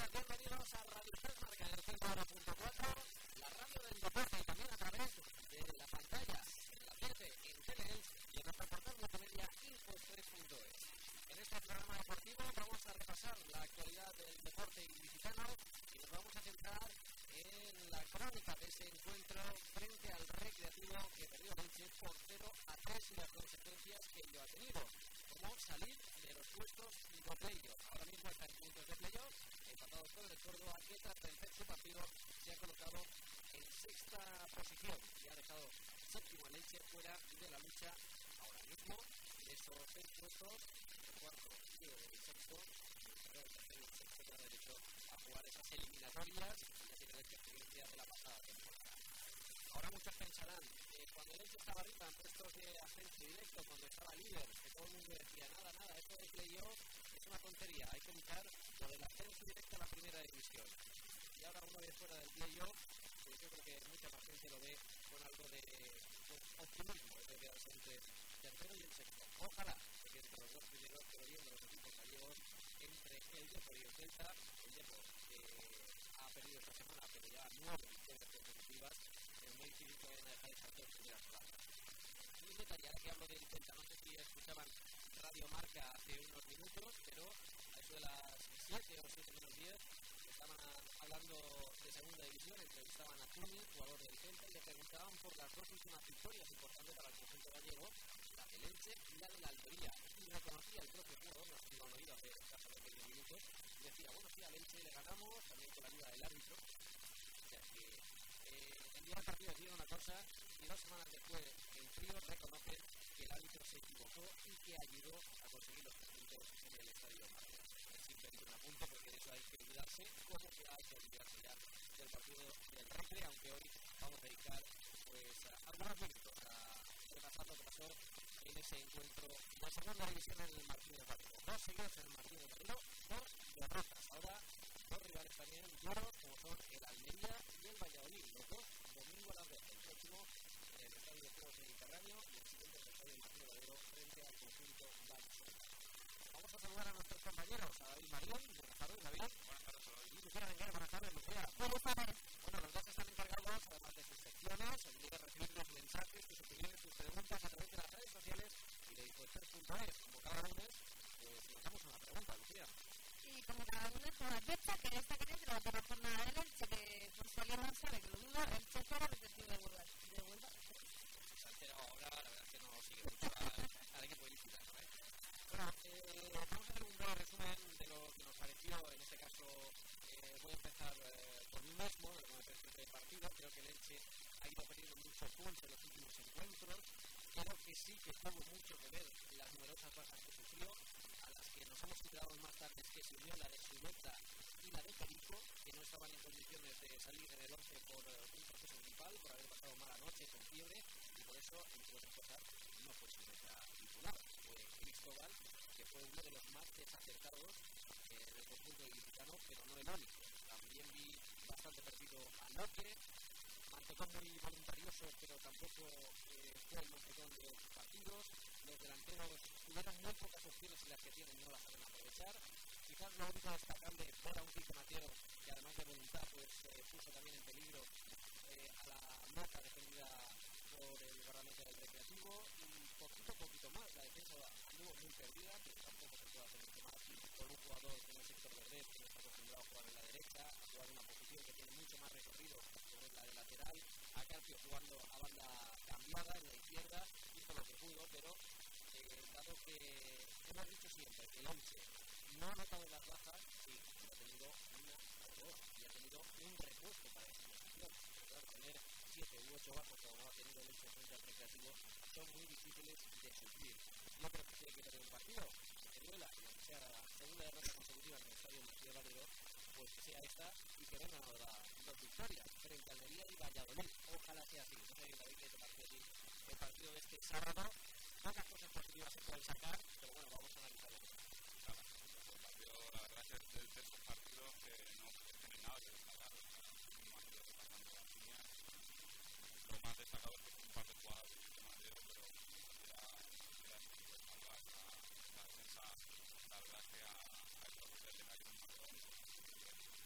Deportistas, bienvenidos a Radio Tres Marca en el 101.4, la radio del deporte y también a través de la pantalla, en la gente, en Teleelch y en nuestro portal multimedia info3.es. En este programa deportivo vamos a repasar la actualidad del deporte ilicitano y nos vamos a centrar en la crónica de ese encuentro frente al Recreativo que perdió Elche por 0-3 y las consecuencias que ello ha tenido, como salir de los puestos de playoff. Ahora mismo está en puntos de playoff, empatados con el Córdoba, que tras vencer su partido se ha colocado en sexta posición y ha dejado séptimo a Elche fuera de la lucha ahora mismo de esos 6 puestos, el cuarto y el sexto. El tercero y el sexto tienen derecho a jugar esas eliminatorias y ya tienen la experiencia de la pasada temporada. Ahora muchos pensarán, cuando el Elche estaba arriba en puestos de ascenso directo, cuando estaba líder, que todo el mundo decía, nada, esto de playoff es una tontería, hay que luchar por el ascenso directo a la primera división. Y ahora una vez fuera del playoff, pues yo creo que mucha más gente lo ve con algo de optimismo, de quedarse entre el tercero y el sexto. Ojalá se quede entre los dos primeros, pero viendo los equipos gallegos, entre el Depor y el Celta, el Depor ha perdido esta semana, pero ya 9 victorias consecutivas, es muy difícil que vayan a dejar esas dos primeras plazas. Y un detalle, ahora que hablo del Celta, no sé si escuchaban Radio Marca hace unos minutos, pero a eso de las 7 o 7 menos 10 estaban hablando de segunda división, entrevistaban a Tuni, jugador del Celta, y le preguntaban por las dos últimas victorias importantes para el conjunto gallego, la del Elche y la de la Almería. Y reconocía el propio jugador, no sé si lo han oído hace escasos 20 minutos, y decía, bueno, sí, al Elche le ganamos, también con la ayuda del árbitro. O sea que el día del partido decía una cosa y 2 semanas después el frío reconoce que el árbitro se equivocó y que ayudó a conseguir los 3 puntos en el estadio Martínez. Simplemente un apunto porque de eso hay que olvidarse, como que hay que olvidarse ya del partido del Recre, aunque hoy vamos a dedicar pues algunos minutos a repasar lo que pasó en ese encuentro de la segunda división en el Martínez Valero. 2 seguidos en el Martínez Valero, 2 derrotas. Ahora 2 rivales también duros, como son el Almería y el Valladolid, los 2 domingo a las 12, el próximo en el Estadio de Juegos Mediterráneo y el siguiente en el Estadio Martínez Valero frente al conjunto vallisoletano. Vamos a saludar a nuestros compañeros, a David Marión. Buenas tardes, David. Buenas tardes, David. Y Lucía Benguer. Buenas tardes, Lucía. Buenas tardes. Bueno, los dos están encargados, además de sus secciones, de recibir los mensajes, sus opiniones, sus preguntas a través de las redes sociales y de info3.es. Como cada lunes, pues lanzamos una pregunta, Lucía. Y como cada lunes, con la fecha que esta cree que va a tener jornada del Elche, que por si alguien no sabe que lo dudo, el Elche fuera Recreativo de Huelva. Ahora la verdad es que no sigue mucho al equipo ilicitano, ¿eh? Bueno, vamos a hacer un breve resumen de lo que nos pareció. En este caso voy a empezar por mí mismo, de lo que me pareció este partido. Creo que el Elche ha ido perdiendo mucho puntos en los últimos encuentros. Creo que sí que tuvo mucho que ver las numerosas bajas que sufrió, a las que nos hemos enterado más tarde, que se unió la de Zuleta y la de Perico, que no estaban en condiciones de salir en el 11 por un proceso gripal, por haber pasado mala noche con fiebre, y por eso, entre otras cosas, no fue Zuleta titular. Fue Cristóbal, que fue uno de los más desacertados del conjunto ilicitano, pero no el único. También vi bastante perdido a López, Mantecón muy voluntarioso, pero tampoco fue el Mantecón de otros partidos. Los delanteros tuvieron muy pocas opciones y las que tienen no las saben aprovechar. Quizás lo único destacable fuera un Quique Mateo, que además de voluntad pues puso también en peligro a la marca defendida por el guardameta del Recreativo, y poquito más. La defensa anduvo muy perdida, pero tampoco se puede hacer mucho más con un jugador como es Héctor Verdet, que no está acostumbrado a jugar en la derecha, a jugar en una posición que tiene mucho más recorrido, como es la de lateral. A Carpio jugando a banda cambiada en la izquierda, hizo lo que pudo, pero dado que hemos dicho siempre que el Elche no ha notado las bajas, sí, ha tenido una o dos, y ha tenido un repuesto para esa posición. Claro, tener 7 u 8 bajas como ha tenido el Elche frente al Recreativo son muy difíciles de suplir. Yo creo que tiene que tener un partido que duela, y aunque sea la segunda derrota consecutiva en el estadio Martínez Valero, pues que sea esta y que vengan ahora 2 victorias frente a Almería y Valladolid. Ojalá sea así. No sé, David, que te parece así el partido de este sábado. Pocas cosas positivas se pueden sacar, pero bueno, vamos a analizarlo. Claro, el partido, la verdad es que de esos partidos que no tienen nada que destacar. No han ido repasando las líneas. Lo más destacado es que fue un par de jugadas de Quique Mateo, pero era difícil salvar la defensa. La verdad es que a estos hombres le cayó un marrón.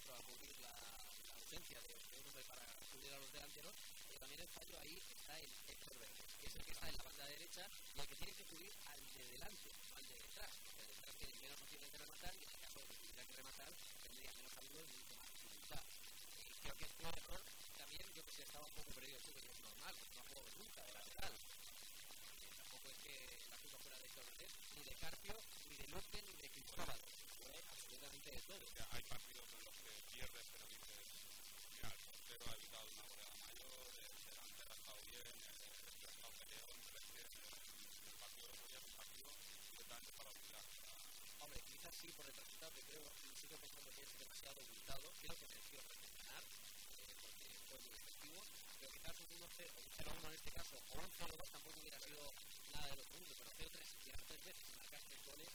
centro a cubrir la ausencia de un hombre para cubrir a los delanteros, pero también el fallo ahí está en Héctor Verde, que es el que está en la banda derecha y el que tiene que cubrir al de delante, no al de detrás. El de detrás tiene menos opciones de rematar y en el caso de que tuviera que rematar tendría menos amigos y mucho más dificultad. Creo que fue un error también, yo que sé, estaba un poco perdido, sí, pero es normal, no ha jugado nunca de lateral. Tampoco es que la culpa fuera de Héctor Verde, ni de Carpio, ni de Luque, ni de Cristóbal. Fue absolutamente de todo. Hay partidos en los que pierdes, pero dices, mira, el portero ha evitado una goleada mayor, el delantero ha estado bien, el ha estado peleón, pero es que el partido de Moya es un partido directamente para olvidar. Hombre, quizás sí por el resultado, que creo, sigo pensando que es demasiado ocultado. Creo que mereció ganar, porque fue muy efectivo, pero quizás un 1-0, un 0-1 en este caso, o un 0-2 tampoco hubiera sido nada de los puntos, pero 0-3, si tiras 3 veces y marcas 3 goles,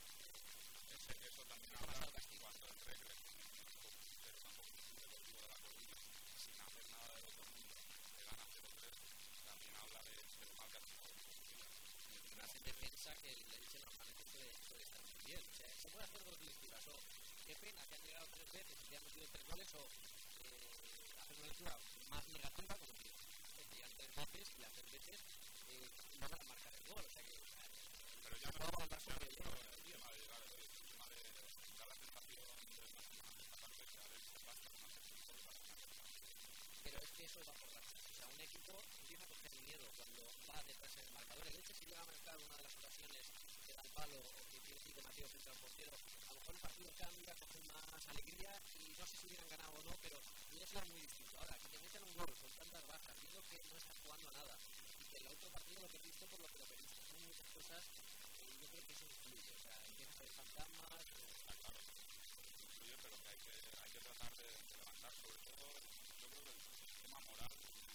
eso también habla cuando el regreso pero tampoco es un deportivo de la Coruña, sin hacer nada del otro mundo, que gana 0-3, también habla de lo mal que ha jugado el Coruña. Más en defensa que el Elche normalmente suele estar muy bien. O sea, se puede hacer dos lecturas, o qué pena que han llegado 3 veces y que han metido 3 goles, o hacer una lectura más negativa, como que llegan 3 veces y las 3 veces no van a marcar el gol. O sea que pero ya no vamos a pasar el tema de llegar, el tema de dar la sensación de máxima parte que a veces basta más efectivo para ganar. Pero es que eso va por racha. O sea, un equipo empieza a coger miedo cuando va detrás del marcador. El Elche, si llega a marcar una de las ocasiones que da el palo o que tiene que ir Mateo frente al portero, a lo mejor el partido cambia, coge más alegría y no sé si hubieran ganado o no, pero hubiera sido muy distinto. Ahora, que te meten un gol con tantas bajas, viendo que no estás jugando a nada y que el otro partido lo perdiste por lo que lo perdiste, son muchas cosas y yo creo que eso influye. O sea, empiezas a ver fantasmas. Está claro, influye, pero que hay que tratar de levantar, sobre todo, yo creo que el tema moral,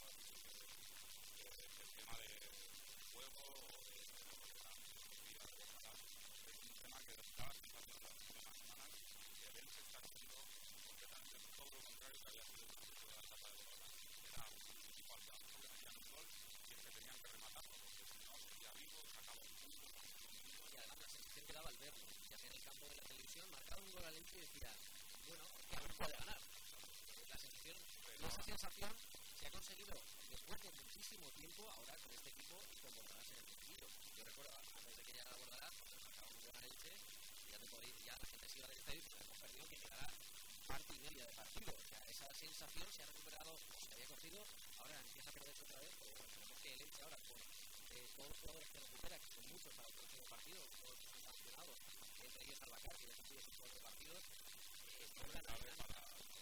el tema de juego o de la filosofía de Ojalá, es un tema que da la sensación las últimas semanas que el Elche está haciendo completamente todo lo contrario que había sido durante toda la etapa de Ojalá. Era un equipo al campo que metían un gol y es que tenían que rematarlo porque si no seguía vivo, sacaba un punto. Y además la sensación que daba al verlo, ya que en el campo de la televisión marcaba un gol al Elche y decía, bueno, que a ver puede ganar. La sensación, esa sensación se ha conseguido después de muchísimo tiempo ahora con este equipo y con Bordalás en el banquillo. Yo recuerdo antes de que llegara Bordalás, cuando marcaba un gol al Elche, ya la gente se iba del estadio y nos hemos perdido que quedara parte y media de partido. O sea, esa sensación se ha recuperado, o se había cogido, ahora empieza a perderse otra vez, pero tenemos que el Elche ahora con todos los jugadores que recupera, que son muchos para el próximo partido, todos los que están sancionados, entre ellos Albacar, que ya ha sido 5 partidos, vuelven a ganar.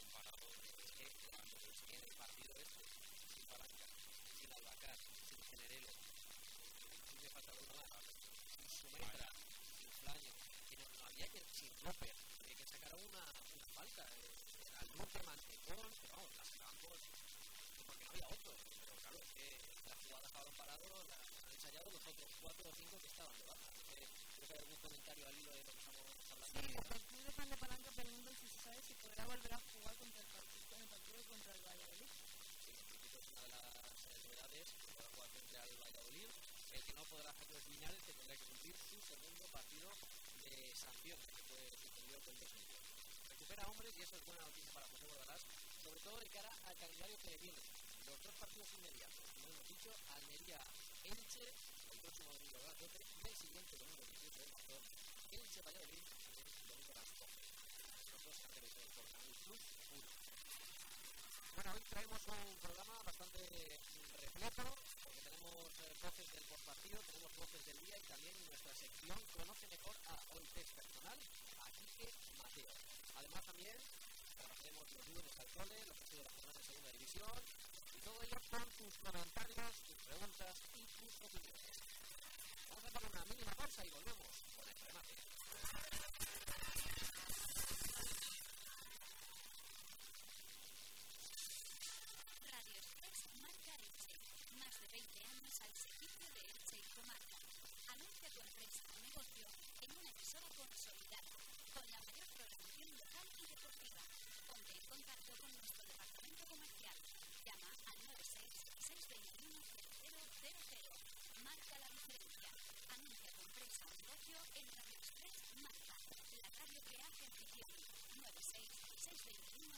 En el partido este, sin Palanca, sin Albacar, sin Generelo, sin me falta uno más, sin Sumetra, sin Flaño, que no había que, sin Roper, que sacaron una falta, era el Luque, Mantecón, pero vamos, las sacaban porque no había otro, pero claro, es que las jugadas estaban paradas, las han ensayado los otros 4 o 5 que estaban de baja. Creo que hay algún comentario al hilo de lo que estamos hablando. Sí, el club de Juan de Palanca pregunta si se sabe si podrá volver a jugar contra el partido contra el Valladolid. Sí, en principio es una de las novedades que podrá jugar frente al Valladolid. El que no podrá hacer los Linares, que tendrá que cumplir su segundo partido de sanción, que fue suspendido con 2 minutos. Recupera hombres y eso es buena noticia para José Bordalás, sobre todo de cara al calendario que le viene. Los 2 partidos inmediatos, como hemos dicho, Almería, Elche, el próximo domingo a las 12 y el siguiente domingo 18 de marzo, Elche Valladolid, el domingo a las 12. Los 2 caracterizados por Canal Plus 1. Bueno, hoy traemos un programa bastante repleto, porque tenemos voces del postpartido, tenemos voces del día y también nuestra sección Conoce mejor a Olpes Personal, a Quique Mateo. Además también trabajaremos los lunes al cole, los partidos de la jornada de segunda división y todo ello con tus comentarios, tus preguntas y tus opiniones. Vamos a hacer una mínima pausa y volvemos con el remate. Radio Express marca Elche. Más de 20 años al servicio de Elche y comarca. Anuncia tu empresa o negocio en una emisora consolidada, con la mayor programación local y deportiva. Ponte en contacto con nuestro departamento comercial. Llama al 96-621-0000. Marca la diferencia. Anuncia tu empresa o negocio en Radio Express Marca, la radio que hace afición. 96-621-0000.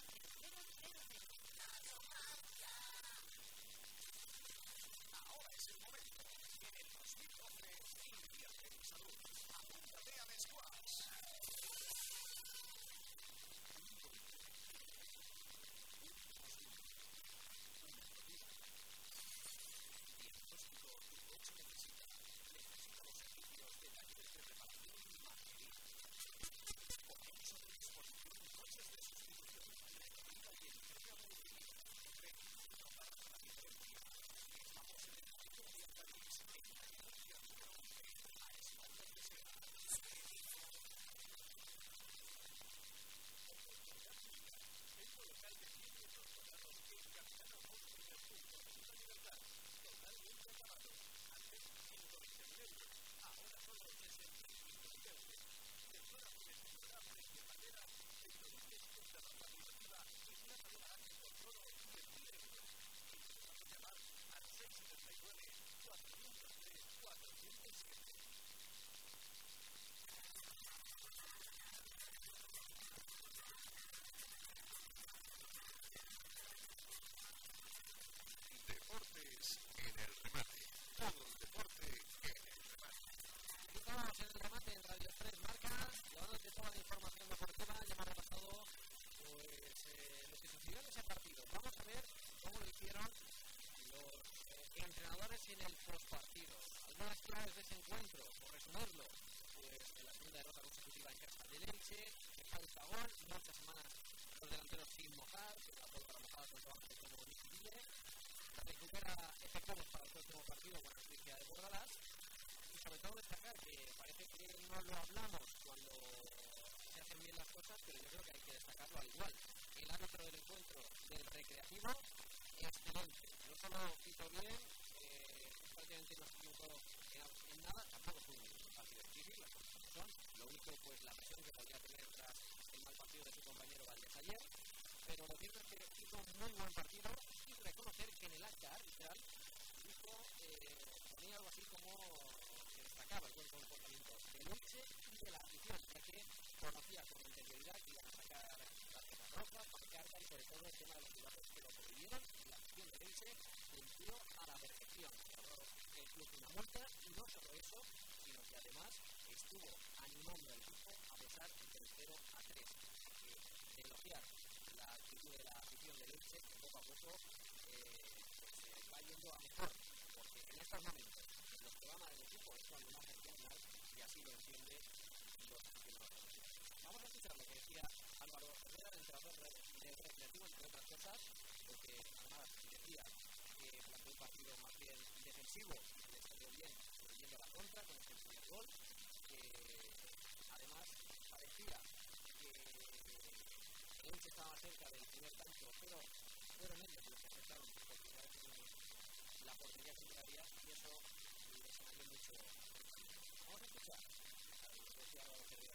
falta gol, muchas semanas los delanteros sin mojar, con la pólvora mojada con trabajo como Nicky recupera efectivos para el próximo partido con la noticia de Bordalás. Y sobre todo destacar que parece que no lo hablamos cuando se hacen bien las cosas, pero yo creo que hay que destacarlo al igual. El árbitro del encuentro del Recreativo, excelente. No solo hizo bien, prácticamente no se equivocó en nada, tampoco fue un partido difícil, las cosas son. Lo único, pues la presión que podría tener tras el mal partido de su compañero Valdés ayer. Pero lo cierto es que hizo un muy buen partido y reconocer que en el acta arbitral dijo, ponía algo así como que destacaba el buen comportamiento del Elche y de la afición, ya que conocía con anterioridad que iban a sacar tarjetas rojas, pancartas y sobre todo el tema de los jugadores que lo prohibieron y la afición del Elche cumplió a la perfección. Cobró el club una multa y no solo eso, sino que además estuvo animando al equipo a pesar del 0-3. De elogiar la actitud de la afición del Elche, que poco a poco se va yendo a mejor, porque en estos momentos los que van al equipo es cuando más hay que ganar y así lo entiende los aficionados. Vamos a escuchar lo que decía Álvaro Herrera, el entrenador del Recreativo, entre otras cosas, porque además decía que planteó un partido más bien defensivo y que le salió bien yendo a la contra con el primer gol, que además parecía que el Elche estaba más cerca del primer tanto, pero fueron ellos los que aceptaron porque ya la portería contraria y eso les salió mucho. Vamos a escuchar a lo que decía Álvaro Herrera.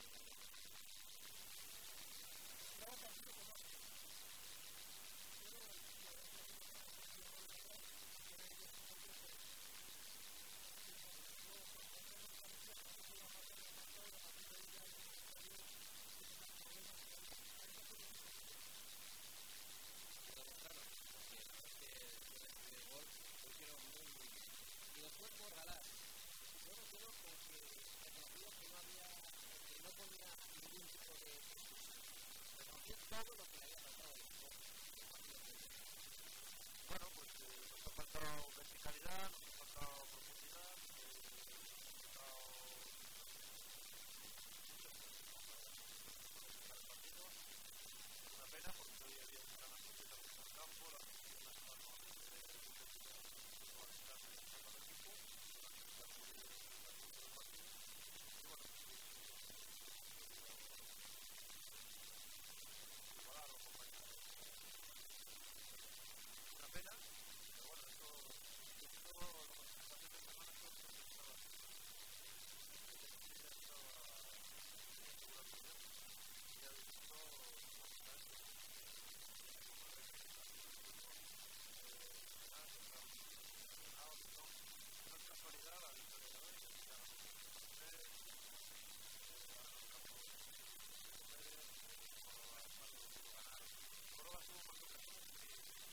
Después Bordalás, yo me quedo con que reconoció que no ponía ningún tipo de excusa. Reconoció todo lo que le había faltado al equipo. Bueno, pues nos ha faltado verticalidad, nos ha faltado profundidad, nos ha faltado partido. Es una pena porque hoy había una gran completas en el campo, la afición ha estado una pena, pero bueno, esto lo que se está haciendo esta semana es todo lo que estaba haciendo. Ya he visto una casualidad la victoria de hoy, Córdoba tuvo más ocasiones que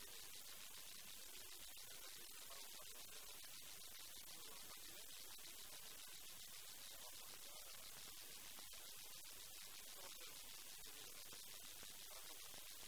para un 4-0 muy buenos partidos y abajo arriba esto va a ser un seguido para todos.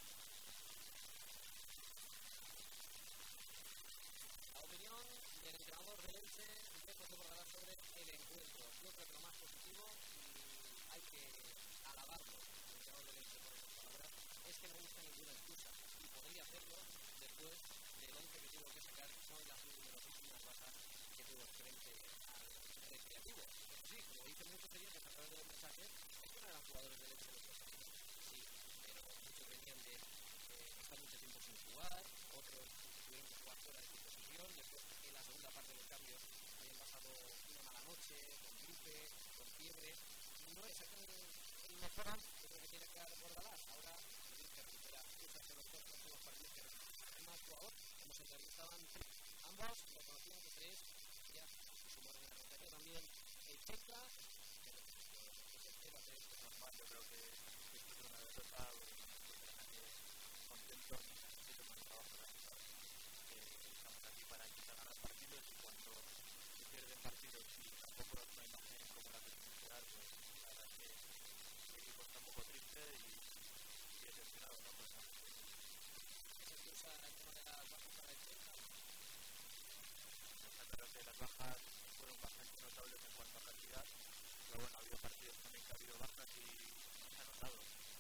La opinión del entrenador del Elche de José Bordalás sobre el encuentro. Yo creo que lo más positivo, y hay que alabarlo, el entrenador del Elche por esas palabras, es que no busca ninguna excusa y podría hacerlo después del 11 que tuvo que sacar con las numerosísimas bajas que tuvo frente al Recreativo. Eso sí, como dicen muchos ellos a través de los mensajes, es que no eran jugadores del Elche los partidos. Sí, pero muchos venían de estar mucho tiempo sin jugar, otros tuvieron que jugar fuera de su posición, después en la segunda parte del cambio habían pasado una mala noche, con gripe, con fiebre, y no es el mejor que creo que tiene que dar Bordalás. Ahora se dice que recupera muchas de los dos próximos partidos que es más jugador, como se entrevistaban ambos, lo conocían que tres, ya sumaron en la contraria también el Checa, pero es normal, yo creo que esto es una derrota, contentos y satisfechos con el trabajo realizado. Estamos aquí para intentar ganar partidos y cuando se pierden partidos y tampoco es una imagen como la que tenemos que dar, pues la verdad es que el equipo está un poco triste y decepcionado, ¿no? Pues, ¿se excusa el tema de las bajas para el Checa? Está claro que las bajas fueron bastante notables en cuanto a cantidad, pero bueno, ha habido partidos también que ha habido bajas y se ha notado.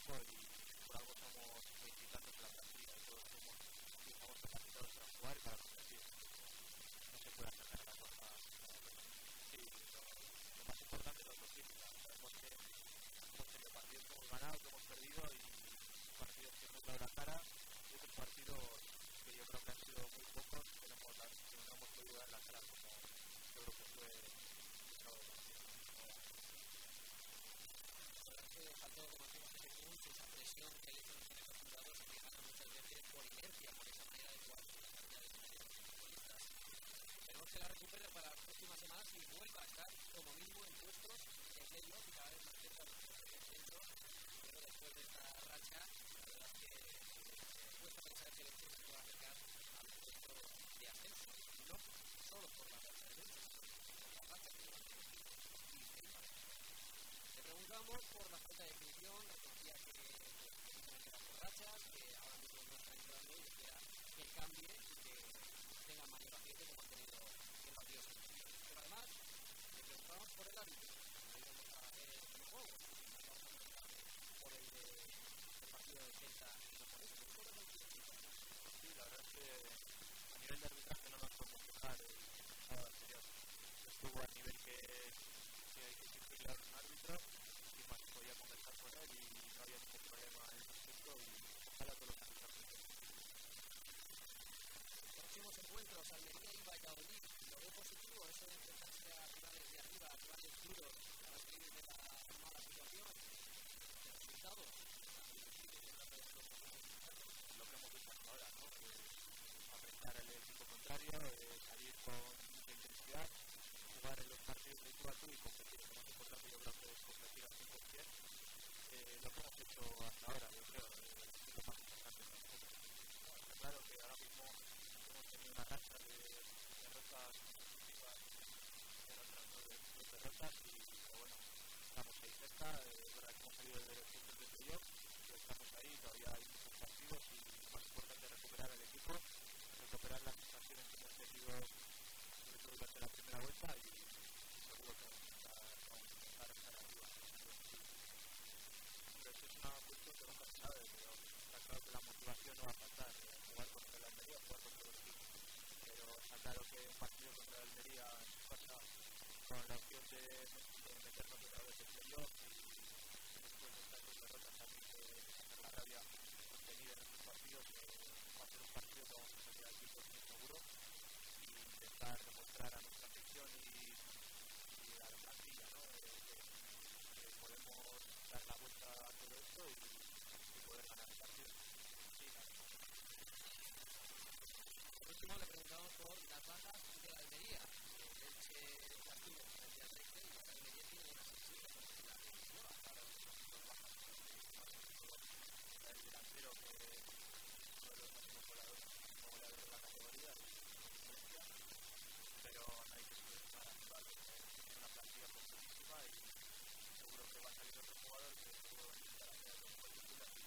equipo y por algo somos veintitantos en la plantilla y todos estamos capacitados para jugar y para competir. No se puede hacer la cosa. Sí, lo más importante es la autocrítica. Sabemos que hemos tenido partidos que hemos ganado, que hemos perdido y partidos que hemos dado la cara y otros partidos que yo creo que han sido muy pocos que no hemos podido dar la cara como yo creo que fue el sábado partido. La verdad es que faltó, como decimos, ese punch, esa presión que el hecho nos tiene acostumbrados y que gana muchas veces por inercia, por esa manera de jugar, por la cantidad de futbolistas. Esperemos que la recupere para las próximas semanas y vuelva a estar como mínimo en puestos de playoff y cada vez más cerca de los descenso. Pero después de esta racha, la verdad es que cuesta pensar que el equipo se pueda acercar al puesto de ascenso. No solo por la racha de lucha, sino por la racha que lleva el equipo. Le preguntamos por la falta de definición, reconocía que tiene que dar por rachas, que ahora mismo no está entrando y espera que cambie y que tenga mayor acierto como ha tenido en partidos anteriores. Pero además, le preguntamos por el árbitro. Ahí vamos a ver el juego. Vamos a preguntar por el partido de Celta y no por esto. ¿Cómo es el equipo? Sí, la verdad es que a nivel de arbitraje no nos podemos quejar el sábado anterior. Estuvo al nivel que hay que exigirle a un árbitro y más podía conversar con él y no había ningún problema en ese aspecto y ojalá todos los arbitrajes. Próximos encuentros, Almería y Valladolid. Lo veo positivo, eso de enfrentarse a rivales de arriba, a rivales duros, para salir de la mala situación. El resultado, lo que hemos visto hasta ahora, ¿no? Apretar al equipo contrario, salir con mucha intensidad, jugar en los partidos de tú a tú y competir. Lo más importante yo creo que es competir al 100%. Lo que hemos hecho hasta ahora, yo creo, es lo más importante para nosotros. Está claro que ahora mismo hemos tenido una racha de derrotas consecutivas, de otras 9 derrotas y bueno, estamos ahí cerca, es verdad que hemos salido de los puntos de playoff, pero estamos ahí, todavía hay muchos partidos y lo más importante es recuperar el equipo, recuperar las sensaciones que hemos tenido sobre todo durante la primera vuelta y seguro que vamos a estar arriba. Pero eso es una cuestión que nunca se sabe, pero está claro que la motivación no va a faltar, jugar contra el Almería, jugar contra los equipos. Pero está claro que un partido contra el Almería en su casa con la opción de meternos otra vez en playoff y después de estas dos derrotas también de hacer la rabia contenida en estos partidos, va a ser un partido que vamos a salir al 100% seguro y intentar demostrar a nuestra afición y a la plantilla, ¿no? Que podemos dar la vuelta a todo esto y poder ganar el partido. Sí, claro. Por último, le preguntamos por las bajas de la Almería. Elche Castillo frente al Recre y la Almería tiene una sensible porque la defensiva hasta ahora dos bajas. El delantero que es uno de los máximos goleadores de la categoría pero no hay que subestimar a Aníbal, que tiene una plantilla competitiva y seguro que va a salir otro jugador que seguro va a intentar hacer los partidos y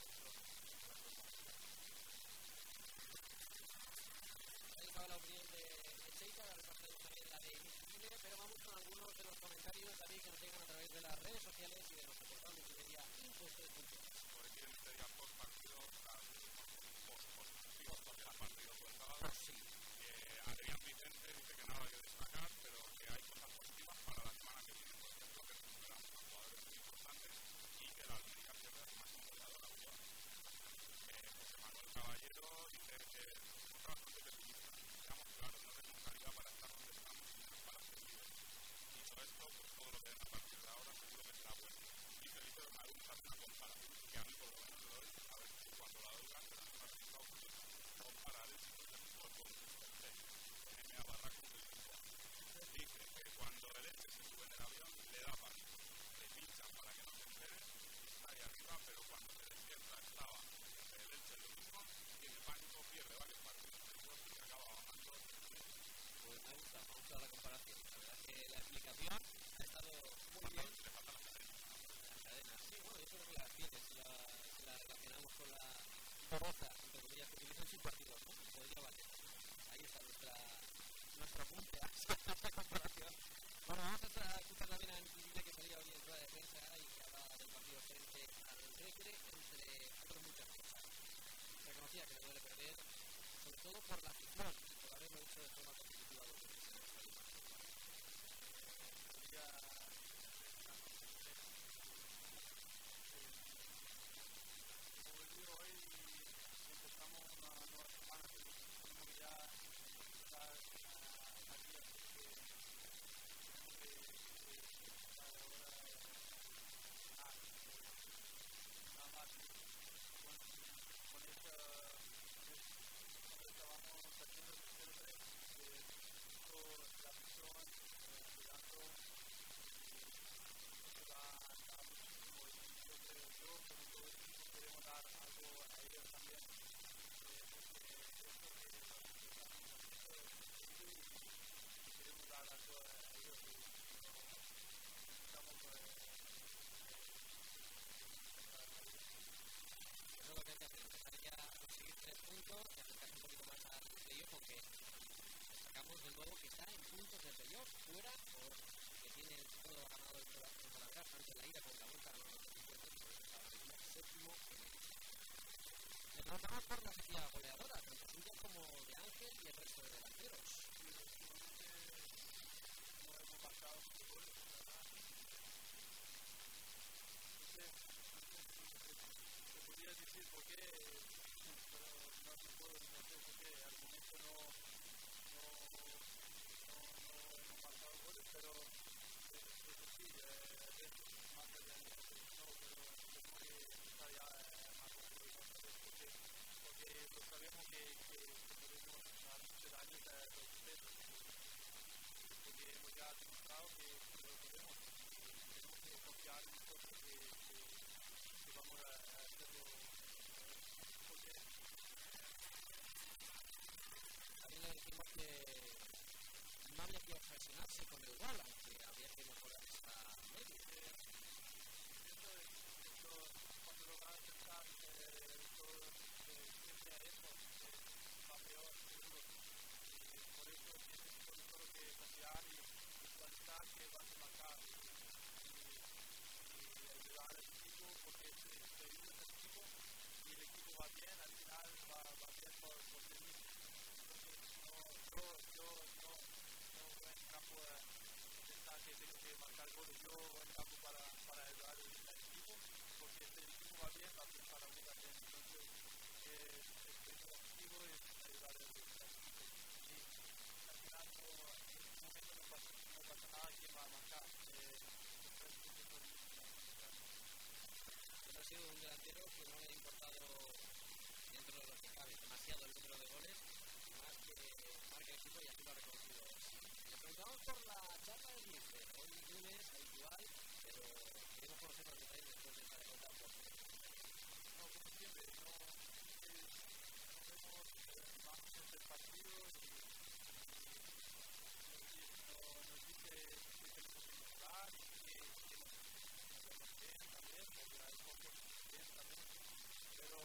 Ahí estaba la opinión de Cheika, la repasaremos también la de Chile, pero vamos con algunos de los comentarios también que nos llegan a través de las redes sociales y de nuestro portal multimedia Info3.es. Por aquí en este día post partido, positivos porque el partido fue el sábado. Sí. Adrián Vicente dice que nada que destacar, pero que hay cosas positivas para la semana que viene. Por ejemplo, que recuperamos a jugadores muy importantes y que la Almería pierde el máximo goleador actual. José Manuel Caballero dice que somos bastante pesimistas. Seamos claros, no tenemos calidad para estar donde estamos y no para ser líderes. Dicho esto, pues todo lo que venga a partir de ahora seguro que será bueno. Y Felipe Bernabéu hace una comparación que a mí por lo menos me doy, a ver si cuando la oigan se dan una risa o comparar el tipo de fútbol con el MMA Barracos del Lisboa. Dice que cuando el Elche se sube en el avión le da pánico, le pinchan para que no se entere, está ahí arriba, pero cuando se despierta estaba el Elche en lo mismo, tiene pánico, pierde varios partidos seguidos y acaba bajando. Pues me gusta la comparación. La verdad es que la explicación ha estado muy bien. Le falta la cadena. La cadena. Sí, bueno, yo creo que las tienes, la relacionamos con la borrosa, entre comillas, que utilizan sus partidos, ¿no? Podría valer. Ahí está nuestra punta a esa comparación. Bueno, vamos a escuchar también a Anquilile, que salía hoy en rueda de prensa y que hablaba del partido frente al Recre decía que le duele perder, sobre todo por la afición y por haberlo hecho de forma competitiva dos veces en el Estadio Martín. Como les digo, hoy empezamos una nueva semana, pero tenemos que ya estar aquí, así que tenemos que estar ahora nada más con esta vamos haciendo siempre la afición ayudando y va a dar muchísimo y yo creo como todo el equipo queremos dar algo a ellos también porque esto que estamos haciendo es increíble y queremos dar algo a ellos y necesitamos Eso es lo que hay que hacer, empezar ya a conseguir 3 puntos y acercarse un poquito más al playoff, porque sacamos de nuevo que está en puntos de playoff, fuera porque tiene todo ganado el Colaveras, tanto en la ida como en la vuelta ganó los 2 encuentros y por eso está ahora mismo séptimo en el equipo. Le preguntamos por la sequía goleadora, tanto suya como de Ángel y el resto de delanteros. y últimamente no hemos marcado muchos goles, la verdad. Se podría decir por qué, pero no te puedo decir por qué. Al momento no hemos marcado goles, pero sí, a veces más allá de eso, no, pero tenemos que estar ya más confiados otra vez porque lo sabemos que podemos dar muchos daños a los defensas, porque hemos ya demostrado que lo podemos y tenemos que confiar en nosotros que vamos a hacerlo porque También le decimos que no había que obsesionarse con el gol, aunque había que mejorar esta media. cuando lo vas a pensar siempre a eso va peor seguro y por eso tienes solo que confiar y visualizar que vas a marcar y ayudar al equipo porque si ayudas al equipo y el equipo va bien al final va bien por ti mismo. Entonces yo no voy en campo a pensar que tengo que marcar goles, yo voy en campo para ayudar al equipo porque si el equipo va bien para mí también. Entonces el objetivo es ayudar al equipo y al final en este momento no pasa nada quién va a marcar. Ha sido un delantero que no le ha importado, dentro de lo que cabe, demasiado el número de goles, más que marque el equipo y así lo ha reconocido. Le preguntamos por la charla del míster, hoy lunes habitual, pero queremos conocer los detalles después de esta derrota por No, como siempre, nos vemos más entre partidos y nos dice que tenemos que mejorar y que nos hacemos bien también, porque hay pocos bien también, pero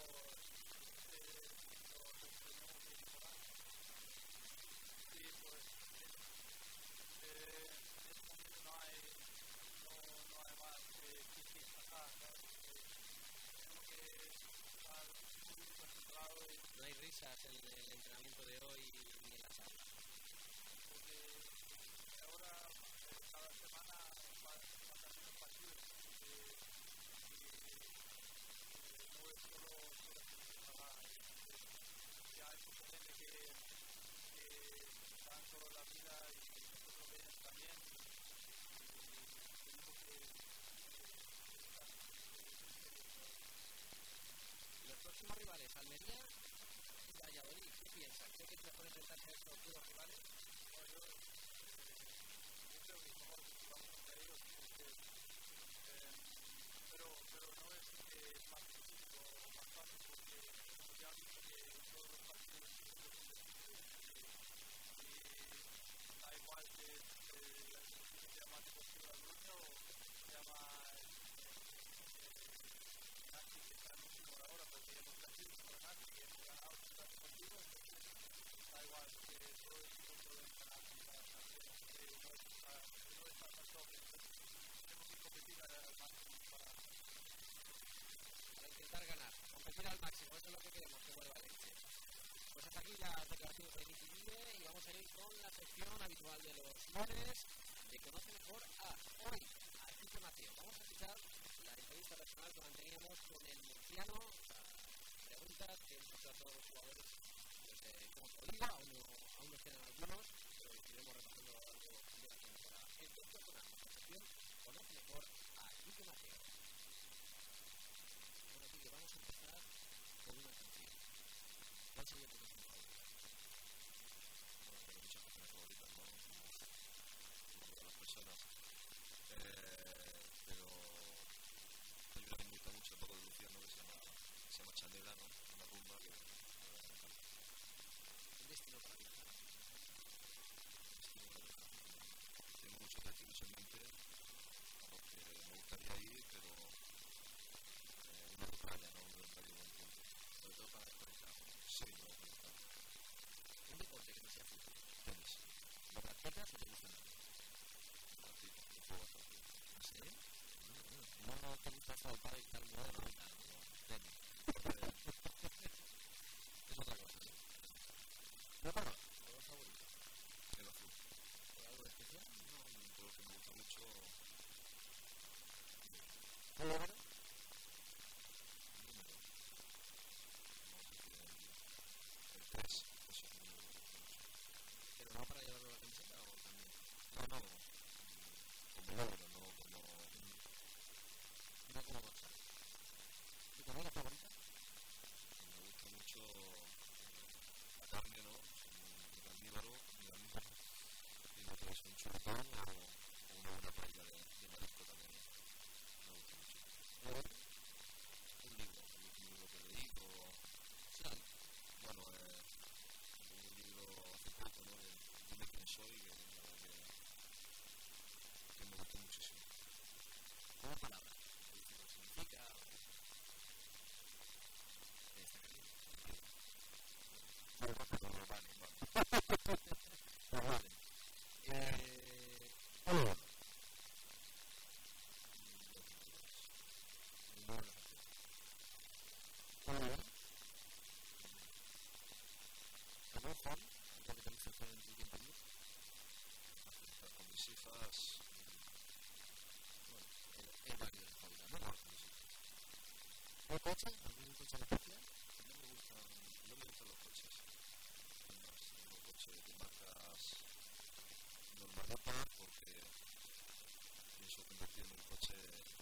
lo tenemos que mejorar. Sí, pues en este momento no hay más que pasar, ¿sabes? Tenemos que estar muy concentrados y No hay risas en el entrenamiento de hoy ni en la sala. porque ahora cada semana pasan unos partidos y no es solo trabajar. Ya hay mucha gente que dan toda la vida y nosotros ven también y tenemos que estar Los próximos rivales, Almería y Valladolid, ¿qué piensas? ¿Cree que es mejor enfrentarse a estos duros rivales? yo creo que es mejor que jugamos contra ellos porque pero no es que es más difícil o más fácil porque hemos ya visto que todos los partidos son difíciles y da igual que la institución se llama Deportivo Logroño o se llama Nati que está en último ahora porque hemos perdido contra Nati y hemos ganado contra el partido, entonces da igual que todo el equipo puede ganar contra Nati, no es para nosotros, entonces tenemos que competir al máximo para intentar ganar, competir al máximo, eso es lo que queremos como de Valencia. Pues hasta aquí las declaraciones de Nicky Ville y vamos a ir con la sección habitual de los lunes de Conoce Mejor a Hoy, a Quique Mateo. Vamos a escuchar la entrevista personal que manteníamos con el murciano, preguntas que hemos hecho a todos los jugadores que hemos podido, aún nos quedan algunos, pero iremos repasando a lo largo de la temporada. El doctor Conan, la sección Conoce Mejor a Quique Mateo. Bueno, Quique, vamos a empezar con una canción. ¿Cuál sería tu canción favorita? Bueno, tengo muchas canciones favoritas, ¿no? Como todas las personas. Pero hay una que me gusta mucho, Paco de Luciano, que se llama Chandela, ¿no? Una rumba que me encanta. Un destino para viajar. Tengo muchos destinos en mente a los que me gustaría ir, pero uno de playa, ¿no? Uno de playa buen tiempo. Sobre todo para desconectar. Sí, no, desconectar. Un deporte que no sea fútbol. Tenis. ¿Lo practicas o te gusta nada? Practico, lo juego bastante. ¿Ah, sí? No te gusta saltar y tal, no, tenis. Es otra cosa, ¿no? No, para, ¿color favorito? El azul. ¿Por algo especial? No, un color que me gusta mucho. ¿Un número? Número. El 3. Eso es muy mucho. ¿Pero no para llevarlo a la camiseta o también? No. Como número, no como. No como dorsal. ¿Tu comida favorita? Me gusta mucho la carne, ¿no? Soy muy carnívoro. Y lo que es un chuletón o una buena paella de marisco también me gusta mucho. Un libro que he leído. Sí. Bueno, un libro hace poco, ¿no? Dime quién soy, que la verdad que me gustó muchísimo. Una palabra. ¿Qué significa? Vale. ¿Algún hobby? ¿Algo que te gusta hacer en tu tiempo libre? Estar con mis hijas. Bueno, es válido el hobby, ¿no? ¿Un coche? ¿Algún coche en especial? No me gustan los coches. Tengo coches de marcas normalitas porque pienso que invertir en un coche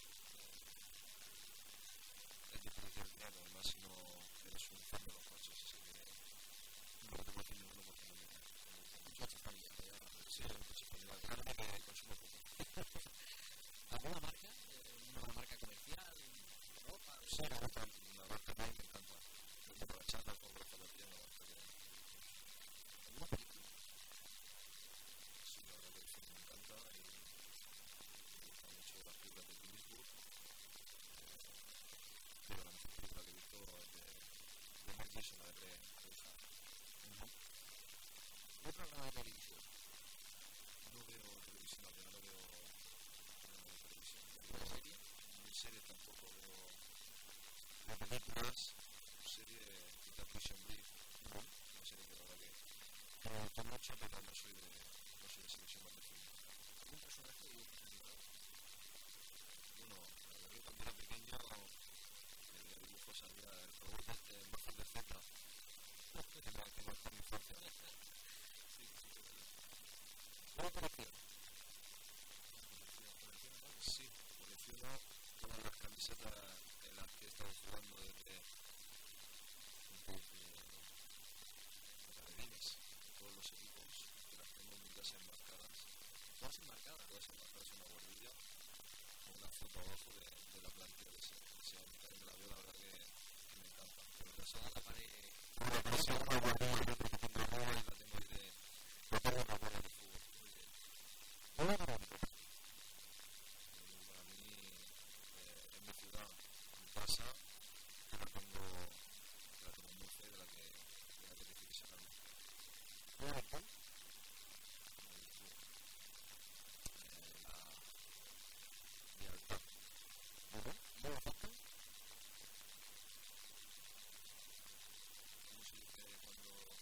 es desperdiciar dinero, además si no eres un fan de los coches, así que no te puedo decir ninguno porque no me gusta. Un coche familiar, Sí, un coche familiar grande que consume poco. ¿Alguna marca? ¿Una marca comercial? ¿Ropa? Sí, me gusta una marca que me encanta. Me gusta la chata con restauración, la marca que... ¿Alguna película? Sí, la verdad que el cine me encanta y me gustan mucho las películas de Clint Eastwood. Pero la mejor película que he visto es de Mel Gibson, la de Braveheart. ¿Qué programa de televisión? No veo televisión, apenas no veo televisión. ¿Una serie? Ni series tampoco, veo películas, series, quizás Prison Break, una serie que la verdad que me gustó mucho, pero no soy de selección más de cine. ¿Algún personaje de dibujos animados? Bueno, la verdad que cuando era pequeño veía dibujos, salía el robot el Master de Z, que marcó mi infancia. ¿Una colección? Sí, colecciono todas las camisetas en las que he estado jugando desde Carabines, todos los equipos, que las tengo en mi casa enmarcadas. ¿Todas enmarcadas? Todas enmarcadas en una guardilla, con una foto abajo de la plantilla de ese año. También me la veo, la verdad que me encanta. Pero ya Toda la pared. una guardilla que tengo roja y la tengo ahí de... La tengo en la bola de fútbol. Muy bien. ¿Una económica? Para mí, en mi ciudad, en mi casa, la tengo muy fe de la que decidí sacarme. ¿Una virtud? La lealtad. ¿Un afecto? ¿Cómo se dice cuando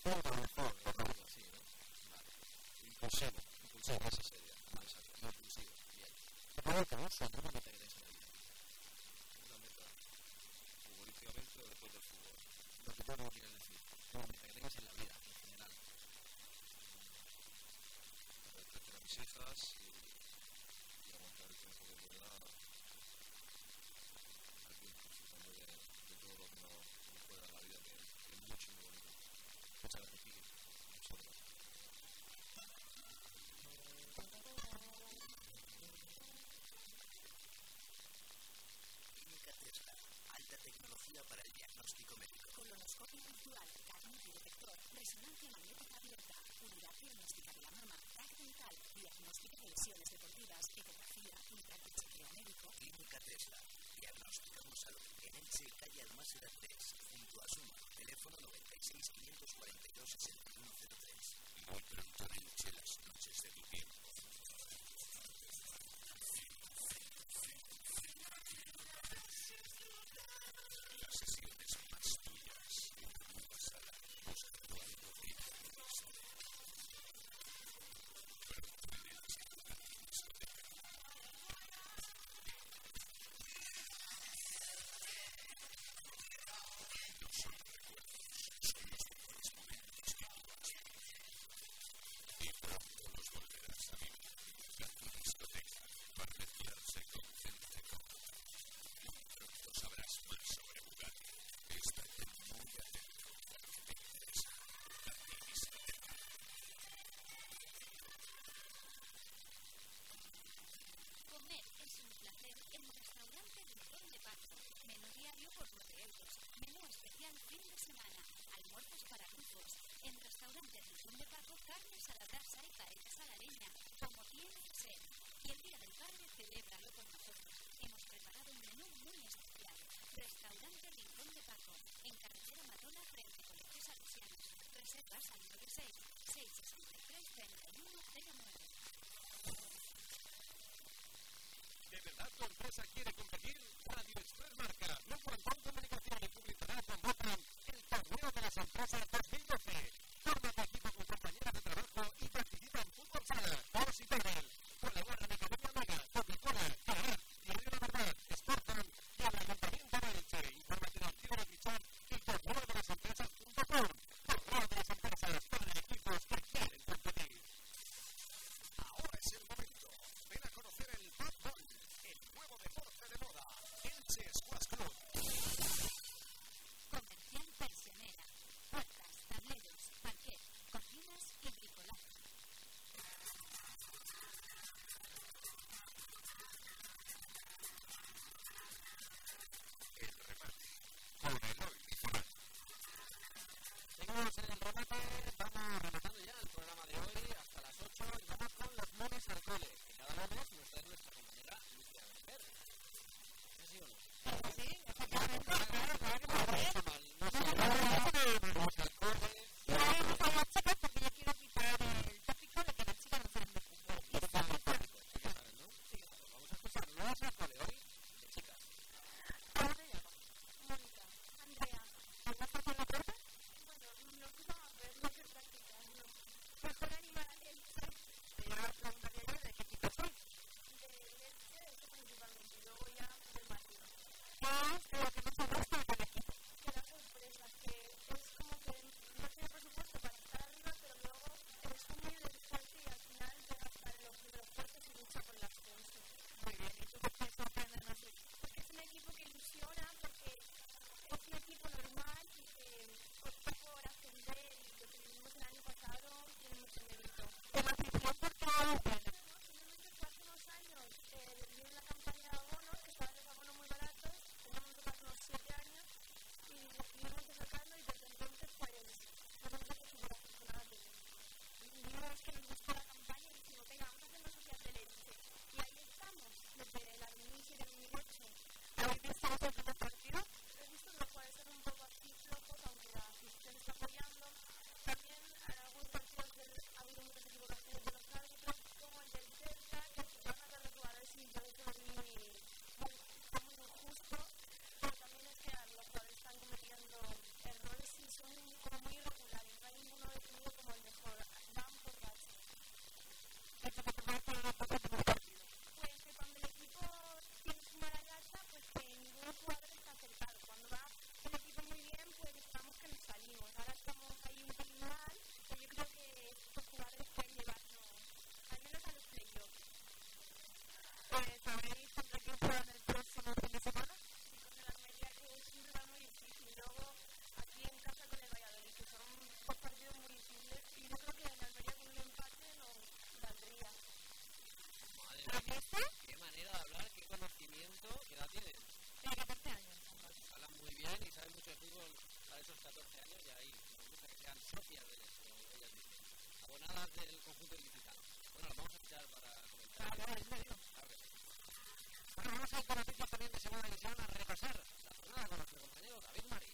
Andrea, 14 años y ahí nos gusta que sean socias de esto, ellas dicen. Abonadas del conjunto ilicitano. Bueno, las vamos a escuchar para comentar. Claro que sí. Bueno, vamos a ir con noticias también de segunda división a repasar la jornada con nuestro compañero David Marín.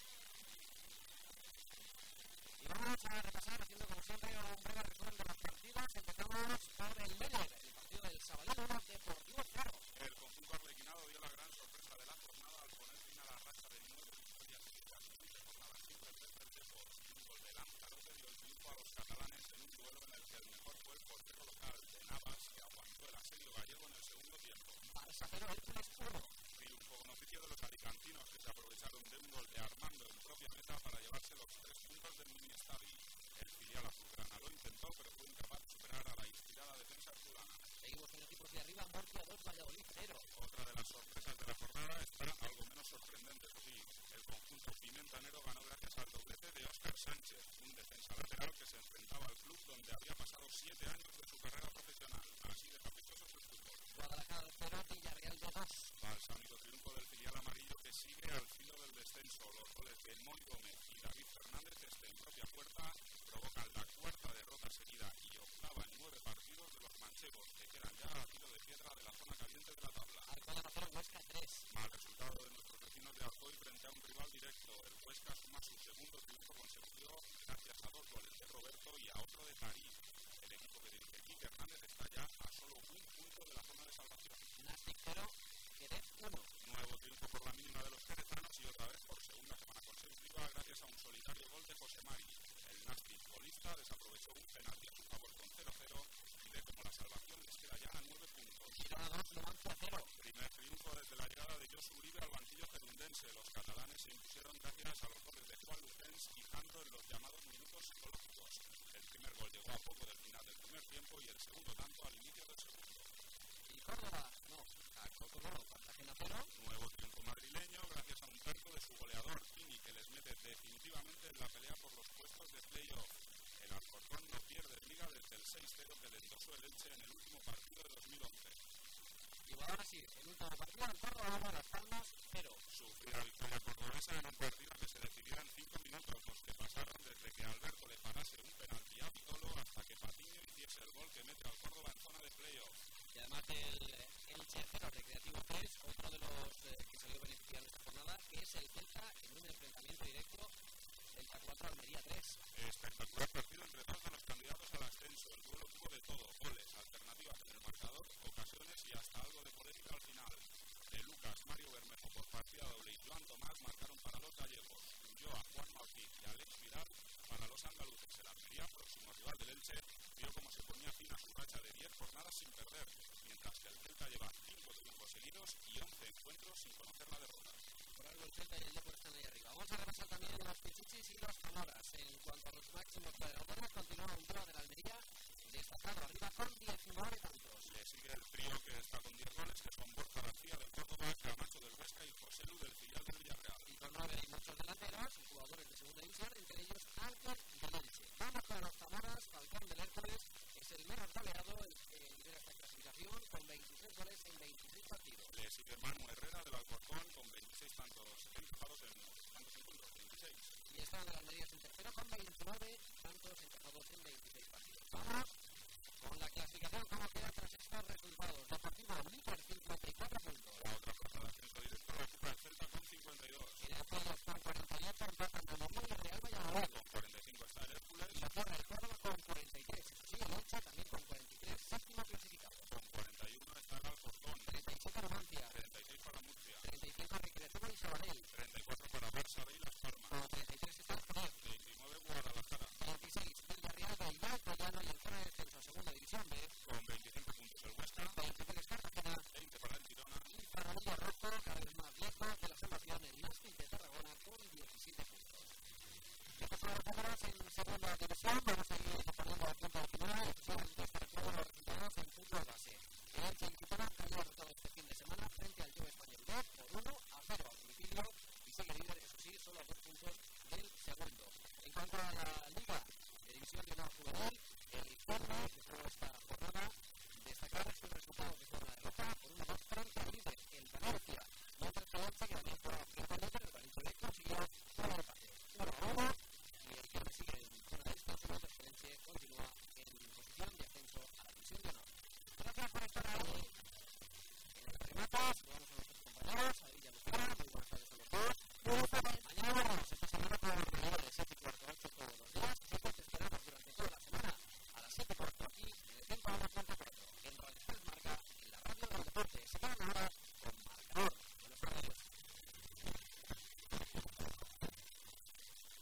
Y vamos a repasar, haciendo como siempre un breve resumen de los partidos. Empezamos por el Miller, el partido del Sabadell 1, Deportivo 0. El conjunto arlequinado dio la gran sorpresa de la jornada al poner fin a la racha de 9 victorias seguidas y 11 jornadas sin perder del Depor. Un gol de Lanzarote dio el triunfo a los catalanes en un duelo en el que el mejor fue el portero local de Navas, que aguantó el asedio gallego en el segundo tiempo. Barça 0, Hércules 1. Triunfo con oficio de los alicantinos, que se aprovecharon de un gol de Armando en propia meta para llevarse los 3 puntos del mini-estadio. El filial azulgrana lo intentó, pero fue incapaz de superar a la inspirada defensa azulana. Seguimos con equipos de arriba, Murcia 2, Valladolid 0. Otra de las sorpresas de la jornada está algo menos sorprendente, sí. El conjunto pimentanero ganó gracias al doblete de Óscar Sánchez, un defensa lateral que se enfrentaba al club donde había pasado 7 años de su carrera profesional. Así de caprichoso es el fútbol. Guadalajara 0, Villarreal 2. Balsámico triunfo del filial amarillo que sigue al filo del descenso. Los goles de Moy Gómez y David Fernández desde en propia puerta provocan la cuarta derrota seguida y octava en 9 partidos de los manchegos, que quedan ya a tiro de piedra de la zona caliente de la tabla. Alcoyano 0, Huesca 3. Mal resultado de nuestros vecinos de Alcoy frente a un rival directo. El Huesca suma su segundo triunfo consecutivo gracias a 2 goles de Roberto y a otro de Tarí. El equipo que dirige Quique Hernández está ya a solo un punto de la zona de salvación. Nastic 0, Jerez 1. Nuevo triunfo por la mínima de los jeretanos y otra vez por segunda semana consecutiva gracias a un solitario gol de José Mari. El Nastic golista desaprovechó un penalti a su favor con 0-0 y ve como la salvación les queda ya a 9 puntos. Girona 2, Numancia 0. Primer triunfo desde la llegada de Josu Uribe al banquillo gerundense. Los catalanes se impusieron gracias a los goles de Juan Lucens y Jandro en los llamados minutos psicológicos. El primer gol llegó a poco del final del primer tiempo y el segundo tanto al inicio del segundo. Y Córdoba, Cartagena 0. Nuevo triunfo madrileño gracias a un tanto de su goleador Kini, que les mete definitivamente en la pelea por los puestos de playoff. El Alcorcón no pierde liga desde el 6-0 que le endosó el Elche en el último partido de 2011. Y ahora sí, el último partido, el Córdoba 1, Las Palmas 0. Sufrió la victoria cordobesa en un partido que se decidiera en 5 minutos, los que pasaron desde que Alberto le parase un penalti a Vitolo hasta que Patiño hiciese el gol que mete al Córdoba en zona de playoff. Y además del Elche 0, Recreativo 3, otro de los que salió beneficiado en esta jornada, que es el Celta en un enfrentamiento directo, Celta 4, Almería 3. Espectacular partido entre 2 de los candidatos al ascenso. El duelo tuvo de todo: goles, alternativas en el marcador, ocasiones y hasta algo de polémica al final. Lucas, Mario Bermejo por partida doble y Joan Tomás marcaron para los gallegos. Ulloa, Juan Ortiz y Alex Vidal para los andaluces. El Almería, próximo rival del Elche, vio cómo se ponía fin a su racha de 10 jornadas sin perder, mientras que el Celta lleva 5 triunfos seguidos y 11 encuentros sin conocer la derrota. Por algo el Celta y el Depor están ahí arriba. Vamos a repasar también los Pichichis y los Zamoras. En cuanto a los máximos cuadrados, continúa un trío de la Almería destacado arriba con 19 tantos. Le sigue el trío que está con 10 goles, que son Borja García del Córdoba, Camacho del Huesca y José Lu del filial del Villarreal. Y con 9 hay muchos delanteros y jugadores de segunda división, entre ellos Ángel del Elche. Vamos con los Zamoras. Falcón del Hércules es el menos goleado en lidera esta clasificación con 26 goles en 26 partidos. Le sigue Manu Herrera del Alcorcón con 26 tantos encajados en 26. Y está en la Almería es un tercero con 29 tantos encajados en 26 partidos. Vamos con la clasificación, cómo queda tras estos resultados. Deportivo líder 54 puntos. La otra jornada de ascenso directo la ocupa el Celta con 52. En el Puebla con 48 empatan Almería y Real Valladolid. Con 45 está el Hércules. Y la Torre del Córdoba con 43. Eso sí, el Elche también con 43, séptimo clasificado. Con 41 está el Alcorcón. 37 Numancia. 36 para Murcia. 35 Recreativo y Sabadell. 34 para Barça B y Las Palmas. Con 33 está el Jerez. 29 Guadalajara. 26 Villarreal, Bailao, Collano y el zona de descenso a segunda división B. Con 25 puntos el Huesca. 23 Cartagena. 20 para el Girona. Y Farolillo Rojo, cada vez más lejos de la salvación, el Nastic de Tarragona con 17 puntos. Estos son los números en segunda división. Vamos a ir poniendo a punto al final. Solamente este recuerdo los resultados en fútbol base. El Elche Ilicitano cayó derrotado este fin de semana frente al Juve Español 2 por 1-0 a domicilio y sigue líder, eso sí, solo a 2 puntos del segundo. En cuanto a la Liga de División de Honor Juvenil, el Corne, que jugó esta